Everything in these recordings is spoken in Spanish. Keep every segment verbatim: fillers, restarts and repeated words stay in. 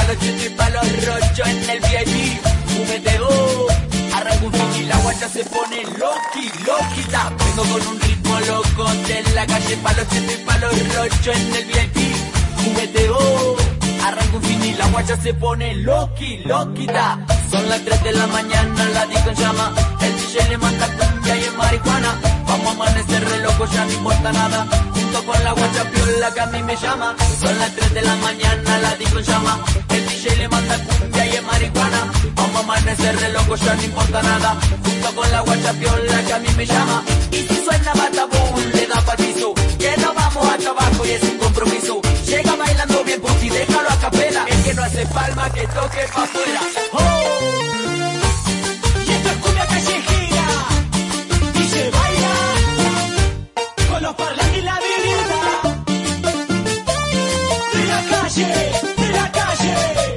los chetos y pa' los rochos en el V I P. Fumeteo, arranca un fin y la guacha se pone loqui, loquita. Vengo con un ritmo loco de la calle pa' los chetos y pa' los rochos en el V I P. Fumeteo, arranca un fin y la guacha se pone loqui, loquita. Son las tres de la mañana, la disco en llama. El D J le manda cumbia y es marihuana. Vamos a amanecer re loco, ya no importa nada. Junto con la guacha piola que a mí me llama. Son las tres de la mañana, la disco en llama. El D J le manda cumbia y es marihuana. Vamos a amanecer re loco, ya no importa nada. Junto con la guacha piola que a mí me llama. Y si suena batabún, le da pa'l piso. Que no vamos a trabajo y es un compromiso. Llega bailando bien puti, déjalo a capela. El que no hace palma, que toque pa' afuera. ¡Oh! Y esto es cumbia callejera y se baila con los parlantes y la virida de la calle, de la calle.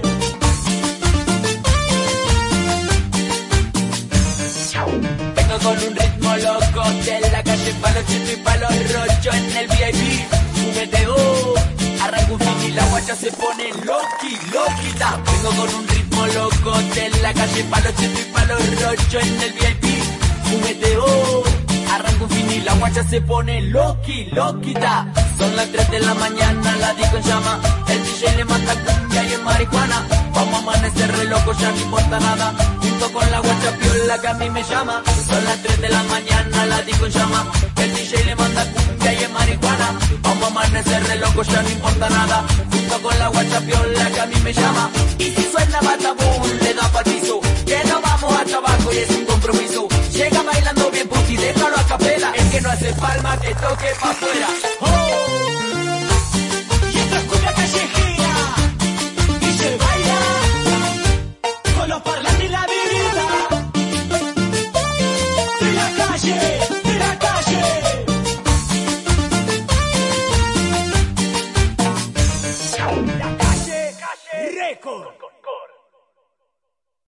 Vengo con un ritmo loco de la calle pa' los chetos y pa' los rochos en el V I P. Fumeteo, arranca un fin y la guacha se pone loqui, loquita. Vengo con un ritmo loco de la calle pa' los chetos y pa' los rochos en el V I P. Fumeteo, arranca un fin y la guacha se pone loqui, loquita. Son las tres de la mañana, la disco en llama. El D J le manda cumbia y es marihuana. Vamos a amanecer re loco, ya no importa nada. Junto con la guacha piola que a mí me llama. Son las tres de la mañana, la disco en llama. El D J le manda cumbia y es marihuana. Vamos a amanecer re loco, ya no importa nada. Junto con la guacha piola que a mí me llama. Y si suena batabú,